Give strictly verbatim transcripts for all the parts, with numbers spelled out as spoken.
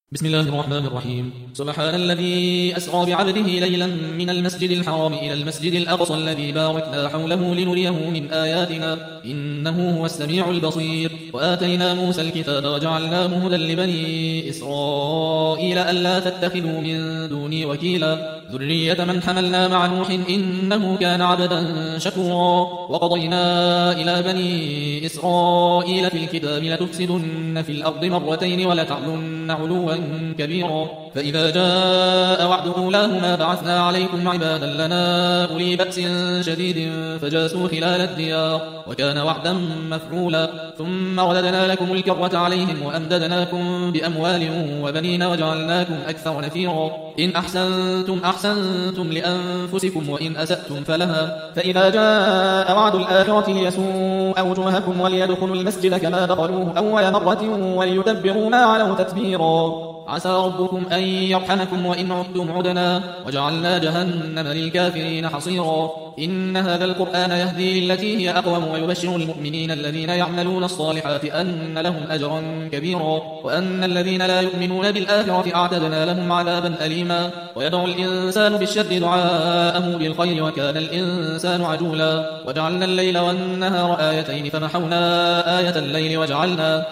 بسم الله الرحمن الرحيم. سبحان الذي أسرى بعبده ليلا من المسجد الحرام إلى المسجد الأقصى الذي باركنا حوله لنريه من آياتنا إنه هو السميع البصير. وآتينا موسى الكتاب وجعلناه هدى لبني إسرائيل ألا تتخذوا من دوني وكيلا ذرية من حملنا مع نوح إنه كان عبدا شكورا. وقضينا إلى بني إسرائيل في الكتاب لتفسدن في الأرض مرتين ولتعلن علوا كبيرا. فإذا جاء وعد أولاهما بعثنا عليكم عبادا لنا أولي بأس شديد فجاسوا خلال الديار وكان وعدا مفعولا. ثم رددنا لكم الكرة عليهم وأمددناكم بأموال وبنين وجعلناكم أكثر نفيرا. إن أحسنتم أحسنتم لأنفسكم وإن أسأتم فلها. فإذا جاء وعد الآخرة ليسوء وجوهكم وليدخلوا المسجد كما دخلوه أول مرة وليتبروا ما علوا تتبيرا. عسى ربكم أن يرحمكم وإن عدتم عدنا وجعلنا جهنم للكافرين حصيرا. إن هذا القرآن يهدي للتي هي أقوم ويبشر المؤمنين الذين يعملون الصالحات أن لهم أجرا كبيرا وأن الذين لا يؤمنون بالآخرة أعتدنا لهم عذابا أليما. ويدعو الإنسان بالشر دعاءه بالخير وكان الإنسان عجولا. وجعلنا الليل والنهار آيتين فمحونا آية الليل وجعلنا,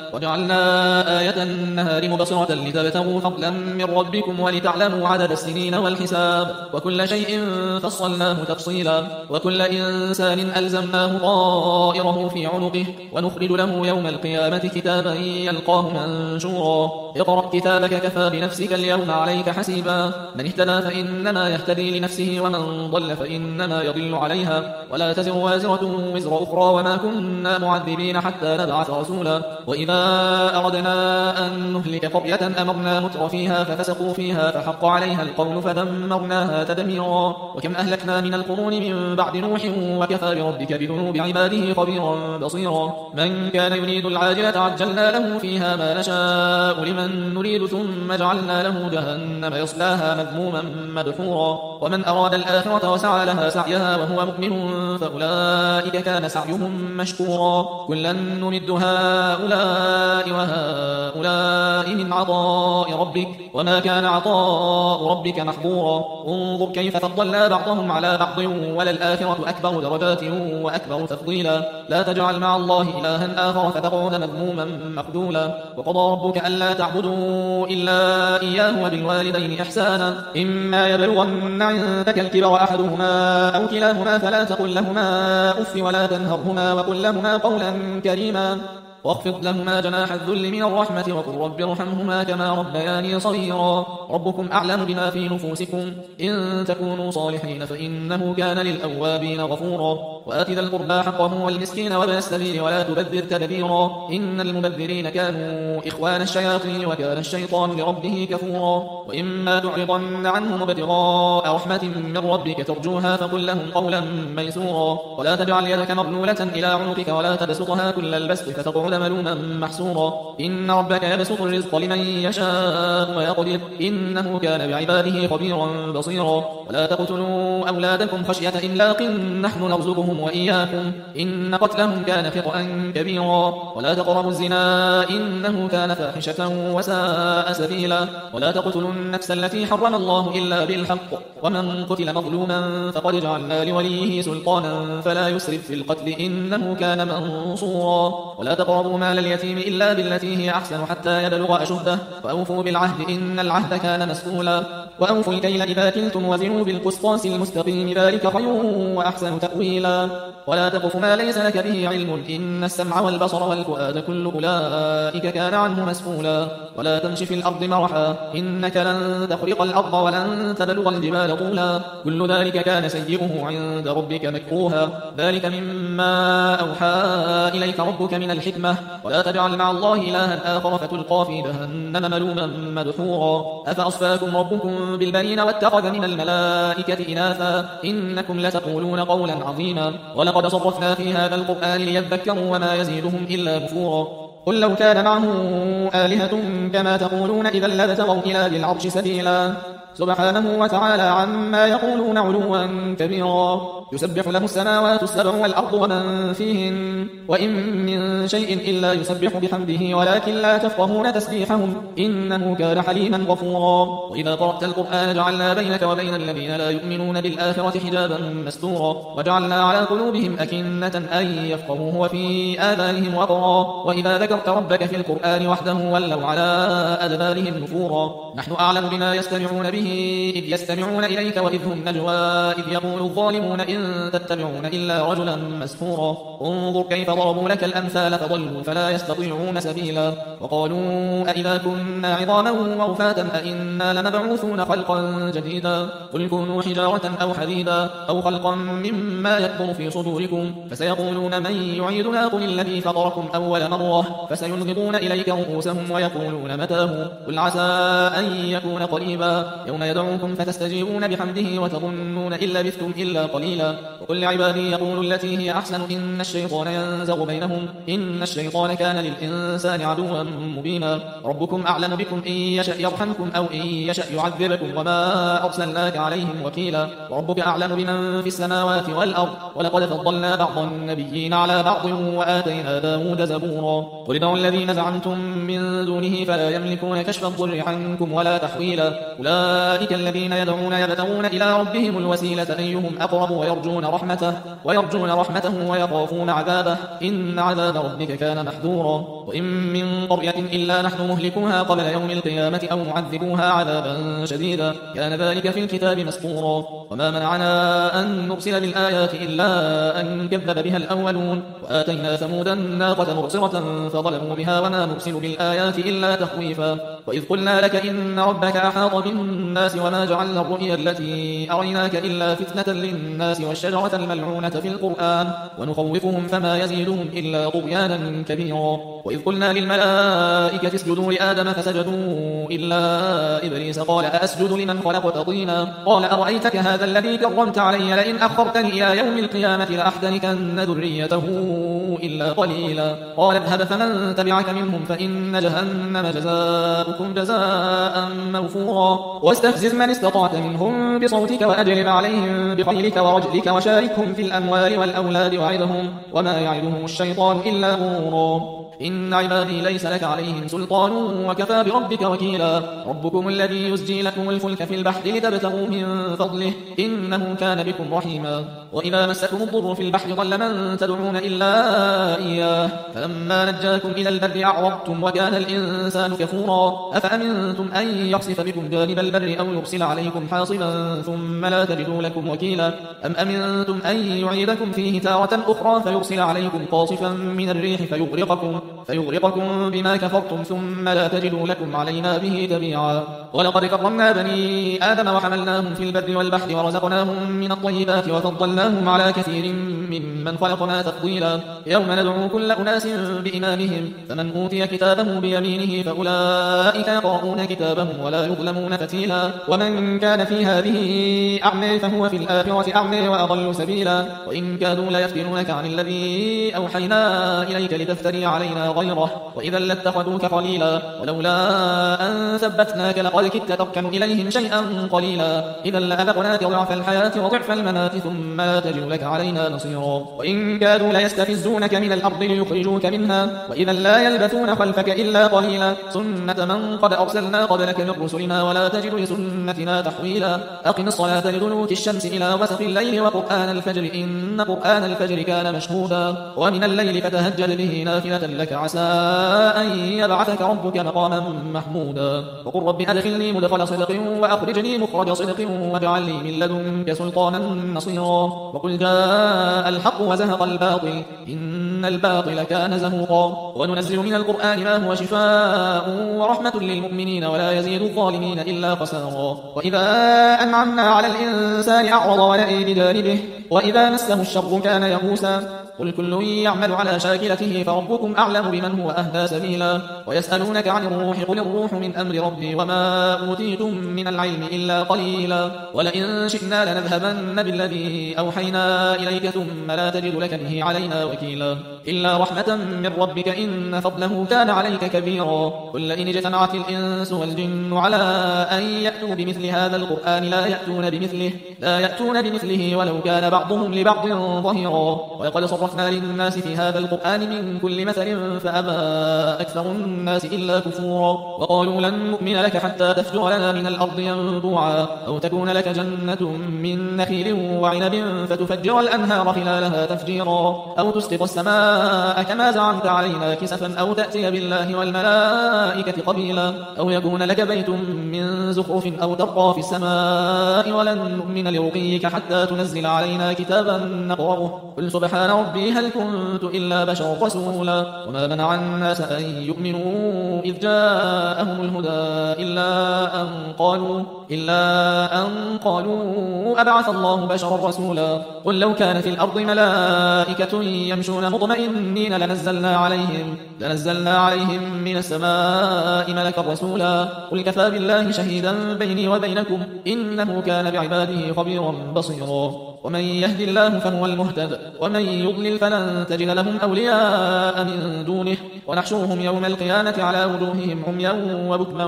وجعلنا آية النهار مبصرة لتبتغوا فضلا من ربكم ولتعلموا عدد السنين والحساب وكل شيء فصلناه تفصيلا. وكل إنسان ألزمناه طائره في عنقه ونخرج له يوم القيامة كتابا يلقاه منشورا. اقرأ كتابك كفى بنفسك اليوم عليك حسيبا. من اهتدى فإنما يهتدي لنفسه ومن ضل فإنما يضل عليها ولا تزر وازرة وزر أخرى وما كنا معذبين حتى نبعث رسولا. وإذا أردنا أن نهلك قرية أمرنا متر فيها ففسقوا فيها فحق عليها القول فدمرناها تدميرا. وكم أهلكنا من القرون من بعد نوح وكفى بربك بذنوب عباده خبيرا بصيرا. من كان يريد العاجلة عجلنا له فيها ما نشاء لمن نريد ثم جعلنا له جهنم يصلاها مذموما مدحورا. ومن أراد الآخرة وسعى لها سعيها وهو مؤمن فأولئك كان سعيهم مشكورا. كلا نمد هؤلاء وهؤلاء من عطاء ربك وما كان عطاء ربك محظورا. انظر كيف فضلنا بعضهم على بعض وللآخرة أكبر درجات وأكبر تفضيلا. لا تجعل مع الله إلها آخر فتقعد مذموما مخذولا. وقضى ربك ألا تعبدوا إلا إياه وبالوالدين إحسانا إما يبلغن عندك الكبر أحدهما أو كلاهما فلا تقل لهما أف ولا تنهرهما وقل لهما قولا كريما واخفض لهما جناح الذل من الرحمة وقل رب ارحمهما كما ربياني صغيرا. ربكم أعلم بما في نفوسكم إن تكونوا صالحين فإنه كان للأوابين غفورا. وآت ذا القربى حقه والمسكين وابن السبيل ولا تبذر تبذيرا إن المبذرين كانوا إخوان الشياطين وكان الشيطان لربه كفورا. وإما تعرضن عنهم ابتغاء رحمة من ربك ترجوها فقل لهم قولا ميسورا. ولا تجعل يدك مغلولة إلى عنقك ولا تبسطها كل البسط فتقعد ملوما محسورا. إن ربك يبسط الرزق لمن يشاء ويقدر إنه كان بعباده خبيرا بصيرا. ولا تقتلوا أولادكم خشية إملاق نحن نرزقهم وإياكم إن قتلهم كان خطأ كبيرا. ولا تقربوا الزنا إنه كان فاحشة وساء سبيلا. ولا تقتلوا النفس التي حرم الله إلا بالحق ومن قتل مظلوما فقد جعلنا لوليه سلطانا فلا يسرف في القتل إنه كان منصورا. ولا تقربوا مال اليتيم إلا بالتي هي أحسن حتى يبلغ أشده وأوفوا بالعهد إن العهد كان مسؤولا. وأوفوا الكيل إذا كلتم وزنوا بالقسطاس المستقيم ذلك خير وأحسن تأويلا. ولا تقف ما ليس لك به علم إن السمع والبصر والفؤاد كل أولئك كان عنه مسؤولا. ولا تمش في الأرض مرحا إنك لن تخرق الأرض ولن تبلغ الجبال طولا كل ذلك كان سيئه عند ربك مكروها. ذلك مما أوحى إليك ربك من الحكمة. ولا تجعل مع الله إلها آخر فتلقى في جهنم ملوما مدحورا. أفأصفاكم ربكم بالبنين واتخذ من الملائكة إناثا إنكم لتقولون قولا عظيما. ولقد صرفنا في هذا القرآن ليذكروا وما يزيدهم إلا نفورا. قل لو كان معه آلهة كما تقولون إذا لابتغوا إلى ذي العرش سبيلا. سبحانه وتعالى عما يقولون علوا كبيرا. يسبح له السماوات السبع والأرض ومن فيهن وإن من شيء إلا يسبح بحمده ولكن لا تفقهون تسبيحهم إنه كان حليما غفورا. وإذا قرأت القرآن جعلنا بينك وبين الذين لا يؤمنون بالآخرة حجابا مستورا وجعلنا على قلوبهم أكنة أن يفقهوه وفي آذانهم وقرا وإذا ذكرت ربك في القرآن وحده ولوا على أدبارهم نفورا. نحن أعلم بما يستمعون به إذ يستمعون إليك وإذ هم نجوى إذ يقول الظالمون إن تتبعون إلا رجلا مسحورا. انظر كيف ضربوا لك الأمثال فضلوا فلا يستطيعون سبيلا. وقالوا أئذا كنا عظاما ورفاتا أئنا لمبعوثون خلقا جديدا قل كونوا حجارة أو حديدا أو خلقا مما يكبر في صدوركم فسيقولون من يعيدنا قل الذي فطركم أول مرة فسينغضون إليك رؤوسهم ويقولون متاه قل عسى أن يكون قريبا يوم يدعوكم فتستجيبون بحمده وتظنون إن لبثتم إلا قليلا. وقل لعبادي يقولوا التي هي أحسن إن الشيطان ينزغ بينهم إن الشيطان كان للإنسان عدوا مبينا. ربكم أعلم بكم إن يشأ يرحمكم أو إن يشأ يعذبكم وما أرسلناك عليهم وكيلا. وربك أعلم بمن في السماوات والأرض ولقد فضلنا بعض النبيين على بعض وآتينا داود زبورا. قل ادعوا الذين زعمتم من دونه فلا يملكون كشف الضر عنكم ولا تحويلا. أولئك الذين يدعون يبتغون إلى ربهم الوسيلة أيهم أقرب ويرجون رحمته ويرجون رحمته ويخافون عذابه إن عذاب ربك كان محذورا. وإن من قرية إلا نحن مهلكوها قبل يوم القيامة أو معذبوها عذابا شديدا كان ذلك في الكتاب مسطورا. وما منعنا أن نرسل بالآيات إلا أن كذب بها الأولون وآتينا ثمود الناقة مبصرة فظلموا بها وما نرسل بالآيات إلا تخويفا. وإذ قلنا لك إن ربك أحاط بالناس وما جعلنا الرؤيا التي أريناك إلا فتنة للناس والشجرة الملعونة في القرآن ونخوفهم فما يزيدهم إلا طغيانا كبيرا. وإذ قلنا للملائكة اسجدوا لآدم فسجدوا إلا إبليس قال أأسجد لمن خلقت طينا قال أرأيتك هذا الذي كرمت علي لئن أخرتني إلى يوم القيامة لأحتنكن ذريته إلا قليلا. قال اذهب فمن تبعك منهم فإن جهنم جزاؤكم جزاء موفورا. واستفزز من استطعت منهم بصوتك وأجلب عليهم بخيلك ورجلك وشاركهم في الأموال والأولاد وعدهم وما يعدهم الشيطان إلا غرورا. إن عبادي ليس لك عليهم سلطان وكفى بربك وكيلا. ربكم الذي يزجي لكم الفلك في البحر لتبتغوا من فضله إنه كان بكم رحيما. وإذا مسكم الضر في البحر ضل من تدعون إلا إياه فلما نجاكم إلى البر أعرضتم وكان الإنسان كفورا. أفأمنتم أن يخسف بكم جانب البر أو يرسل عليكم حاصبا ثم لا تجدوا لكم وكيلا أم أمنتم أن يعيدكم فيه تارة أخرى فيرسل عليكم قاصفا من الريح فيغرقكم فيغرقكم بما كفرتم ثم لا تجدوا لكم علينا به تبيعا. ولقد كرمنا بني آدم وحملناهم في البر والبحر ورزقناهم من الطيبات وفضلناهم على كثير ممن خلقنا تفضيلا. يوم ندعو كل أناس بإمامهم فمن أوتي كتابه بيمينه فأولئك يقرؤون كتابهم ولا يظلمون فتيلا. ومن كان في هذه أعمى فهو في الآخرة أعمى وأضل سبيلا. وإن كادوا ليفتنونك عن الذي أوحينا إليك لتفتري علينا غيره وإذا لاتخذوك خليلا. ولولا أن ثبتناك لقد كدت تركن إليهم شيئا قليلا إذا لأذقناك ضعف الحياة وضعف الممات ثم لا تجد لك علينا نصيرا. وإن كادوا ليستفزونك من الأرض ليخرجوك منها وإذا لا يلبثون خلفك إلا قليلا. سنة من قد أرسلنا قبلك من رسلنا ولا تجد لسنتنا تحويلا. أقم الصلاة لدلوك الشمس إلى غسق الليل وقرآن الفجر إن قرآن الفجر كان مشهودا. ومن الليل فتهجد به نافلة لك عسى أن يبعثك ربك مقاما محمودا. وقل رب أدخلني مدخل صدق وأخرجني مخرج صدق واجعل لي من لدنك سلطانا نصيرا. وقل جاء الحق وزهق الباطل إن الباطل كان زهوقا. وننزل من القرآن ما هو شفاء ورحمة للمؤمنين ولا يزيد الظالمين إلا خسارا. وإذا أنعمنا على الإنسان أعرض ونأى بجانبه وإذا مسه الشر كان يئوسا. قل كل يعمل على شاكلته فربكم أعلم بمن هو أهدى سبيلا. ويسألونك عن الروح قل الروح من أمر ربي وما أوتيتم من العلم إلا قليلا. ولئن شئنا لنذهبن بالذي أوحينا إليك ثم لا تجد لك به علينا وكيلا. إلا رحمة من ربك إن فضله كان عليك كبيرا. قل لئن اجتمعت الإنس والجن على أن يأتوا بمثل هذا القرآن لا يأتون بمثله لا يأتون بمثله ولو كان بعضهم لبعض ظهيرا. ولقد صرفنا للناس في هذا القرآن من كل مثل فأبى أكثر الناس إلا كفورا. وقالوا لن نؤمن لك حتى تفجر لنا من الأرض ينبوعا أو تكون لك جنة من نخيل وعنب فتفجر الأنهار خلالها تفجيرا أو تسقط السماء كما زعمت علينا كسفا أو تأتي بالله والملائكة قبيلا أو يكون لك بيت من زخرف أو ترقى في السماء ولن نؤمن لرقيك حتى تنزل علينا كتابا نقرأه. قل سبحان ربي هل كنت إلا بشر رسولا. وما منع الناس أن يؤمنوا إذ جاءهم الهدى إلا أن قالوا إلا أن قالوا أبعث الله بشرا رسولا. قل لو كان في الأرض ملائكة يمشون مطمئنين لنزلنا عليهم لنزلنا عليهم من السماء ملكا رسولا. قل كفى بالله شهيدا بيني وبينكم إنه كان بعباده خبيرا بصيرا. ومن يهد الله فهو المهتد ومن يضلل فلن تجد لهم أولياء من دونه ونحشرهم يوم القيامة على وجوههم عميا وبكما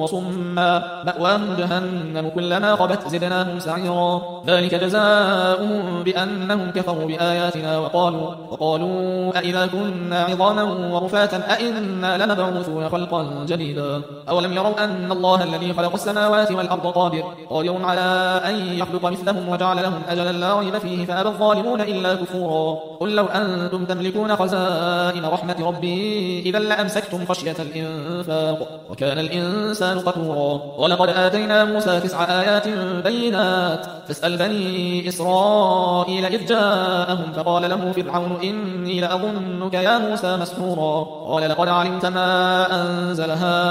وصما مأواهم جهنم كلما خبت زدناهم سعيرا. ذلك جزاؤهم بأنهم كفروا بآياتنا وقالوا وقالوا أئذا كنا عظاما ورفاتا أئنا لمبعوثون خلقا جديدا. أولم يروا أن الله الذي خلق السماوات والأرض قادر قادر على أن يخلق مثلهم وجعل لهم أجلا لا ريب فيه فأبى الظالمون إلا كفورا. قل لو أنتم تملكون خزائن رحمة ربي إذا لأمسكتم خشية الإنفاق وكان الإنسان قتورا. ولقد آتينا موسى تسع آيات بينات فاسأل بني إسرائيل إذ جاءهم فقال له فرعون إني لأظنك يا موسى مسحورا. قال لقد علمت ما أنزل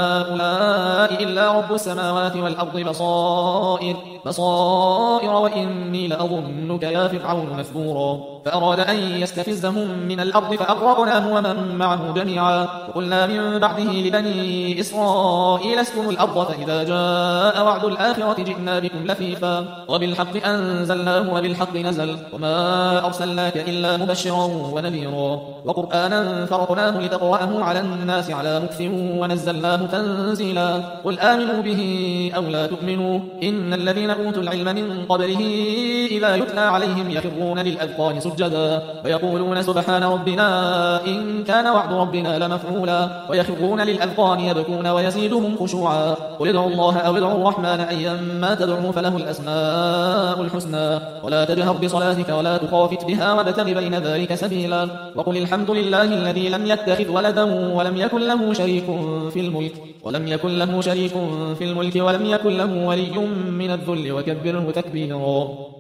هؤلاء إلا رب السماوات والأرض بصائر بصائر وإني لأظنك يا فرعون مثبورا. فأراد أن يستفزهم من الأرض فأغرقناه ومن معه جميعا. وقلنا من بعده لبني إسرائيل اسكنوا الأرض فإذا جاء وعد الآخرة جئنا بكم لفيفا وبالحق أنزلناه وبالحق نزل وما أرسلناك إلا مبشرا ونذيرا. وقرآنا فرقناه لتقرأه على الناس على مكث ونزلناه تنزيلا. قل آمنوا به أو لا تؤمنوا إن الذين أوتوا العلم من قبله إذا يتلى عليهم يخرون للأذقان سجدا ويقولون سبحان ربنا إن كان وعد ربنا لمفعولا ويخرون للأذقان يبكون ويزيدهم خشوعا. قل ادعوا الله أو ادعوا الرحمن أيما تدعوا فله الأسماء الحسنى ولا تجهر بصلاتك ولا تخافت بها وابتغ بين ذلك سبيلا. وقل الحمد لله الذي لم يتخذ ولدا ولم يكن له شريك في الملك ولم يكن له شريك في الملك ولم يكن له ولي من الذل وكبره تكبيرا.